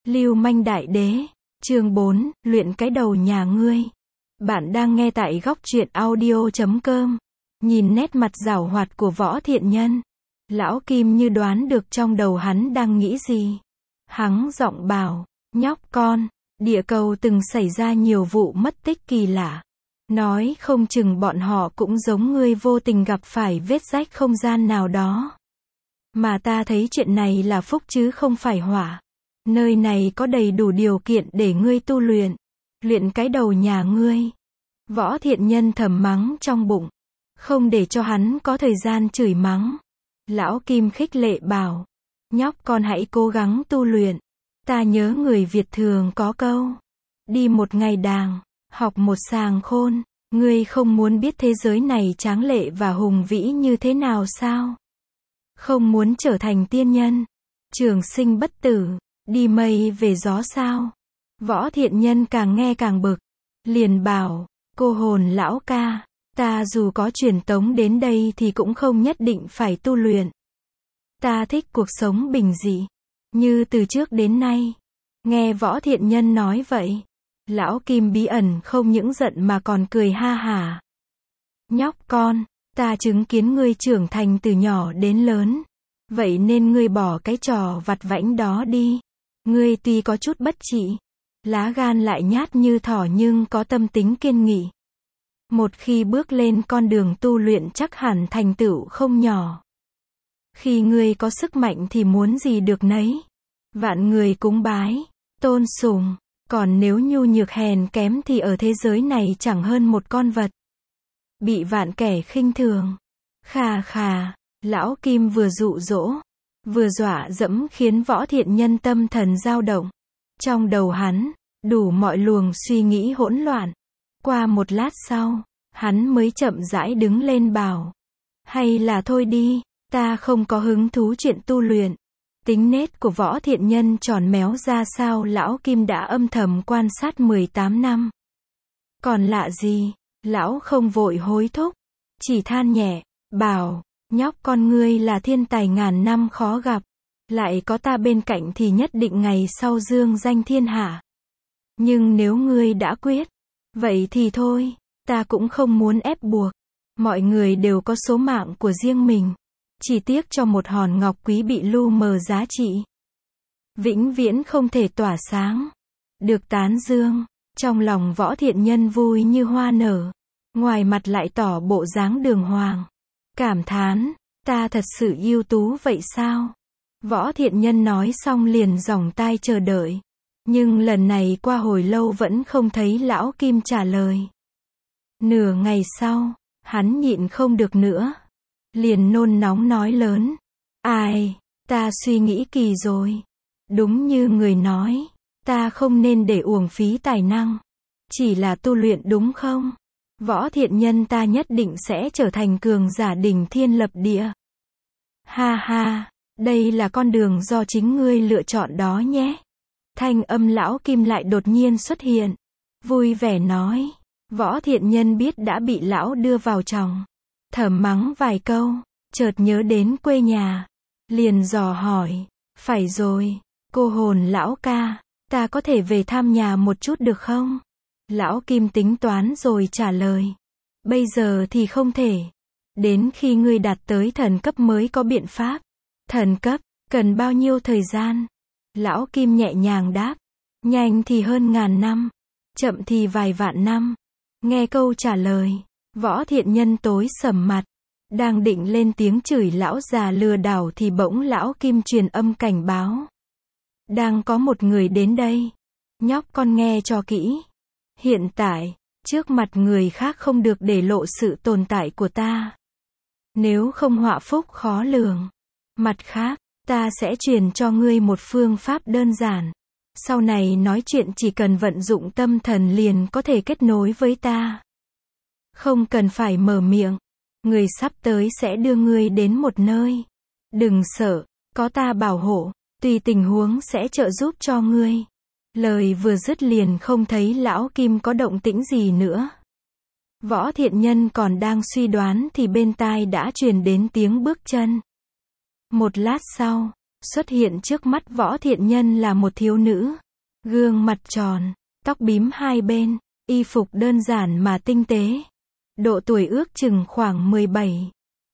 Lưu manh đại đế, chương 4, luyện cái đầu nhà ngươi. Bạn đang nghe tại góc truyện audio.com. Nhìn nét mặt giảo hoạt của Võ Thiện Nhân, Lão Kim như đoán được trong đầu hắn đang nghĩ gì. Hắn giọng bảo, nhóc con, địa cầu từng xảy ra nhiều vụ mất tích kỳ lạ. Nói không chừng bọn họ cũng giống ngươi vô tình gặp phải vết rách không gian nào đó. Mà ta thấy chuyện này là phúc chứ không phải họa. Nơi này có đầy đủ điều kiện để ngươi tu luyện. Luyện cái đầu nhà ngươi. Võ Thiện Nhân thầm mắng trong bụng. Không để cho hắn có thời gian chửi mắng. Lão Kim khích lệ bảo. Nhóc con hãy cố gắng tu luyện. Ta nhớ người Việt thường có câu. Đi một ngày đàng, học một sàng khôn. Ngươi không muốn biết thế giới này tráng lệ và hùng vĩ như thế nào sao? Không muốn trở thành tiên nhân, trường sinh bất tử, đi mây về gió sao? Võ Thiện Nhân càng nghe càng bực, liền bảo, cô hồn lão ca, ta dù có truyền tống đến đây thì cũng không nhất định phải tu luyện. Ta thích cuộc sống bình dị, như từ trước đến nay. Nghe Võ Thiện Nhân nói vậy, Lão Kim bí ẩn không những giận mà còn cười ha hả. Nhóc con, ta chứng kiến ngươi trưởng thành từ nhỏ đến lớn. Vậy nên ngươi bỏ cái trò vặt vãnh đó đi. Ngươi tuy có chút bất trị, lá gan lại nhát như thỏ nhưng có tâm tính kiên nghị. Một khi bước lên con đường tu luyện chắc hẳn thành tựu không nhỏ. Khi ngươi có sức mạnh thì muốn gì được nấy. Vạn người cúng bái, tôn sùng. Còn nếu nhu nhược hèn kém thì ở thế giới này chẳng hơn một con vật. Bị vạn kẻ khinh thường. Khà khà, Lão Kim vừa dụ dỗ, vừa dọa dẫm khiến Võ Thiện Nhân tâm thần dao động. Trong đầu hắn, đủ mọi luồng suy nghĩ hỗn loạn. Qua một lát sau, hắn mới chậm rãi đứng lên bảo. Hay là thôi đi, ta không có hứng thú chuyện tu luyện. Tính nết của Võ Thiện Nhân tròn méo ra sao Lão Kim đã âm thầm quan sát 18 năm. Còn lạ gì, Lão không vội hối thúc, chỉ than nhẹ, bảo, nhóc con ngươi là thiên tài ngàn năm khó gặp. Lại có ta bên cạnh thì nhất định ngày sau dương danh thiên hạ. Nhưng nếu ngươi đã quyết, vậy thì thôi, ta cũng không muốn ép buộc. Mọi người đều có số mạng của riêng mình. Chỉ tiếc cho một hòn ngọc quý bị lu mờ giá trị. Vĩnh viễn không thể tỏa sáng. Được tán dương. Trong lòng Võ Thiện Nhân vui như hoa nở. Ngoài mặt lại tỏ bộ dáng đường hoàng. Cảm thán, ta thật sự ưu tú vậy sao? Võ Thiện Nhân nói xong liền giỏng tai chờ đợi. Nhưng lần này qua hồi lâu vẫn không thấy Lão Kim trả lời. Nửa ngày sau, hắn nhịn không được nữa. Liền nôn nóng nói lớn. Ai, ta suy nghĩ kỳ rồi. Đúng như người nói, ta không nên để uổng phí tài năng. Chỉ là tu luyện đúng không? Võ Thiện Nhân ta nhất định sẽ trở thành cường giả đỉnh thiên lập địa. Ha ha, đây là con đường do chính ngươi lựa chọn đó nhé. Thanh âm Lão Kim lại đột nhiên xuất hiện. Vui vẻ nói. Võ Thiện Nhân biết đã bị Lão đưa vào chòng. Thầm mắng vài câu, chợt nhớ đến quê nhà. Liền dò hỏi, phải rồi, cô hồn lão ca, ta có thể về thăm nhà một chút được không? Lão Kim tính toán rồi trả lời. Bây giờ thì không thể. Đến khi ngươi đạt tới thần cấp mới có biện pháp. Thần cấp, cần bao nhiêu thời gian? Lão Kim nhẹ nhàng đáp. Nhanh thì hơn ngàn năm, chậm thì vài vạn năm. Nghe câu trả lời, Võ Thiện Nhân tối sầm mặt. Đang định lên tiếng chửi lão già lừa đảo thì bỗng Lão Kim truyền âm cảnh báo. Đang có một người đến đây. Nhóc con nghe cho kỹ. Hiện tại, trước mặt người khác không được để lộ sự tồn tại của ta. Nếu không họa phúc khó lường. Mặt khác, ta sẽ truyền cho ngươi một phương pháp đơn giản. Sau này nói chuyện chỉ cần vận dụng tâm thần liền có thể kết nối với ta. Không cần phải mở miệng. Người sắp tới sẽ đưa ngươi đến một nơi. Đừng sợ, có ta bảo hộ, tùy tình huống sẽ trợ giúp cho ngươi. Lời vừa dứt liền không thấy Lão Kim có động tĩnh gì nữa. Võ Thiện Nhân còn đang suy đoán thì bên tai đã truyền đến tiếng bước chân. Một lát sau, Xuất hiện trước mắt Võ Thiện Nhân là một thiếu nữ. Gương mặt tròn, tóc bím hai bên, y phục đơn giản mà tinh tế. Độ tuổi ước chừng khoảng 17,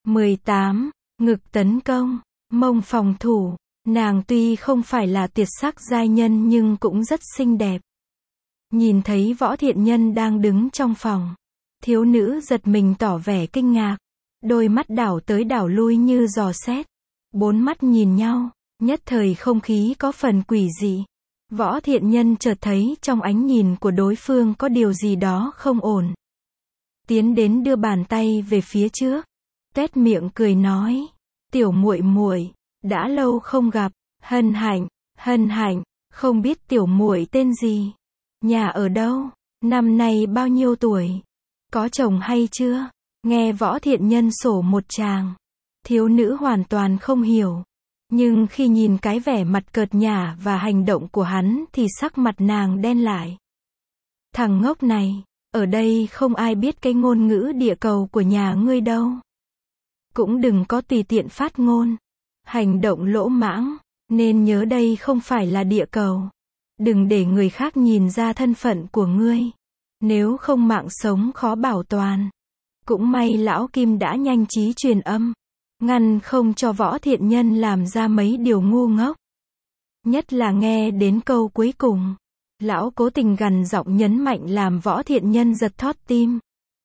18, ngực tấn công, mông phòng thủ. Nàng tuy không phải là tuyệt sắc giai nhân nhưng cũng rất xinh đẹp. Nhìn thấy Võ Thiện Nhân đang đứng trong phòng, thiếu nữ giật mình tỏ vẻ kinh ngạc. Đôi mắt đảo tới đảo lui như dò xét. Bốn mắt nhìn nhau, nhất thời không khí có phần quỷ dị. Võ Thiện Nhân chợt thấy trong ánh nhìn của đối phương có điều gì đó không ổn. Tiến đến đưa bàn tay về phía trước, tuét miệng cười nói, tiểu muội muội, đã lâu không gặp, hân hạnh, không biết tiểu muội tên gì, nhà ở đâu, năm nay bao nhiêu tuổi, có chồng hay chưa? Nghe Võ Thiện Nhân sổ một tràng, thiếu nữ hoàn toàn không hiểu. Nhưng khi nhìn cái vẻ mặt cợt nhả và hành động của hắn thì sắc mặt nàng đen lại. Thằng ngốc này, ở đây không ai biết cái ngôn ngữ địa cầu của nhà ngươi đâu. Cũng đừng có tùy tiện phát ngôn, hành động lỗ mãng, nên nhớ đây không phải là địa cầu. Đừng để người khác nhìn ra thân phận của ngươi, nếu không mạng sống khó bảo toàn. Cũng may lão Kim đã nhanh trí truyền âm, ngăn không cho Võ Thiện Nhân làm ra mấy điều ngu ngốc. Nhất là nghe đến câu cuối cùng, lão cố tình gằn giọng nhấn mạnh làm Võ Thiện Nhân giật thót tim.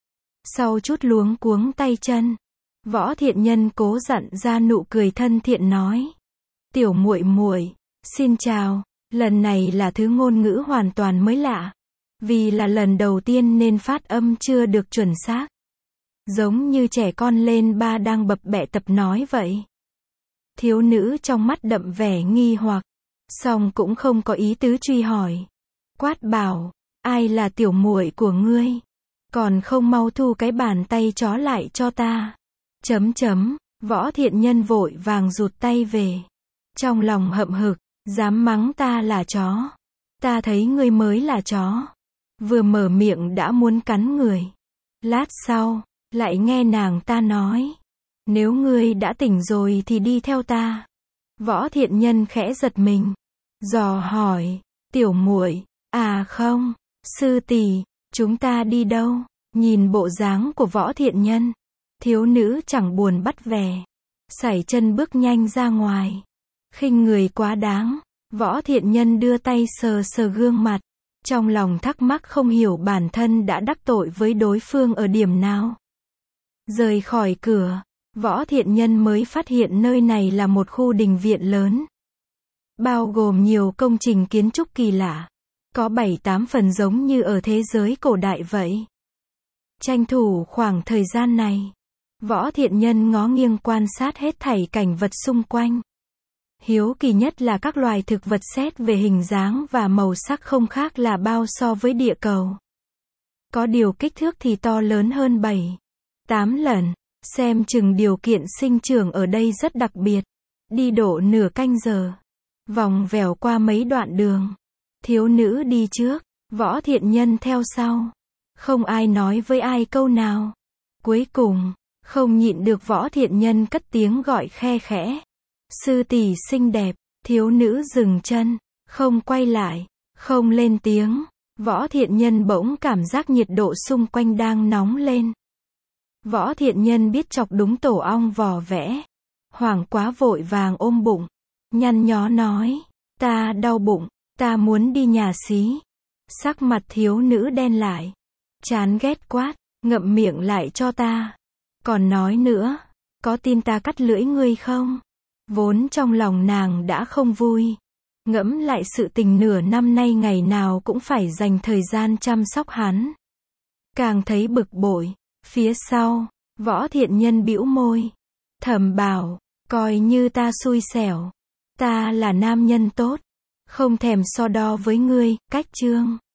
Sau chút luống cuống tay chân, Võ Thiện Nhân cố dặn ra nụ cười thân thiện nói, tiểu muội muội, xin chào, lần này là thứ ngôn ngữ hoàn toàn mới lạ, vì là lần đầu tiên nên phát âm chưa được chuẩn xác. Giống như trẻ con lên ba đang bập bẹ tập nói vậy. Thiếu nữ trong mắt đậm vẻ nghi hoặc, song cũng không có ý tứ truy hỏi. Quát bảo, ai là tiểu muội của ngươi? Còn không mau thu cái bàn tay chó lại cho ta. Võ Thiện Nhân vội vàng rụt tay về. Trong lòng hậm hực, dám mắng ta là chó. Ta thấy ngươi mới là chó. Vừa mở miệng đã muốn cắn người. Lát sau, lại nghe nàng ta nói, nếu ngươi đã tỉnh rồi thì đi theo ta. Võ Thiện Nhân khẽ giật mình, dò hỏi, tiểu muội, à không, sư tỷ, chúng ta đi đâu? Nhìn bộ dáng của Võ Thiện Nhân, thiếu nữ chẳng buồn bắt vẻ, sải chân bước nhanh ra ngoài. Khinh người quá đáng. Võ Thiện Nhân đưa tay sờ sờ gương mặt, trong lòng thắc mắc không hiểu bản thân đã đắc tội với đối phương ở điểm nào. Rời khỏi cửa, Võ Thiện Nhân mới phát hiện nơi này là một khu đình viện lớn, bao gồm nhiều công trình kiến trúc kỳ lạ, có 7-8 phần giống như ở thế giới cổ đại vậy. Tranh thủ khoảng thời gian này, Võ Thiện Nhân ngó nghiêng quan sát hết thảy cảnh vật xung quanh. Hiếu kỳ nhất là các loài thực vật xét về hình dáng và màu sắc không khác là bao so với địa cầu. Có điều kích thước thì to lớn hơn 7-8 lần, xem chừng điều kiện sinh trưởng ở đây rất đặc biệt. Đi độ nửa canh giờ, vòng vèo qua mấy đoạn đường. Thiếu nữ đi trước, Võ Thiện Nhân theo sau. Không ai nói với ai câu nào. Cuối cùng, không nhịn được Võ Thiện Nhân cất tiếng gọi khe khẽ. Sư tỷ xinh đẹp. Thiếu nữ dừng chân, không quay lại, không lên tiếng. Võ Thiện Nhân bỗng cảm giác nhiệt độ xung quanh đang nóng lên. Võ Thiện Nhân biết chọc đúng tổ ong vò vẽ. Hoảng quá vội vàng ôm bụng, nhăn nhó nói, ta đau bụng, ta muốn đi nhà xí. Sắc mặt thiếu nữ đen lại, chán ghét quát, ngậm miệng lại cho ta. Còn nói nữa, có tin ta cắt lưỡi ngươi không? Vốn trong lòng nàng đã không vui. Ngẫm lại sự tình nửa năm nay ngày nào cũng phải dành thời gian chăm sóc hắn. Càng thấy bực bội. Phía sau, Võ Thiện Nhân bĩu môi, thầm bảo, coi như ta xui xẻo. Ta là nam nhân tốt, không thèm so đo với ngươi. Cách chương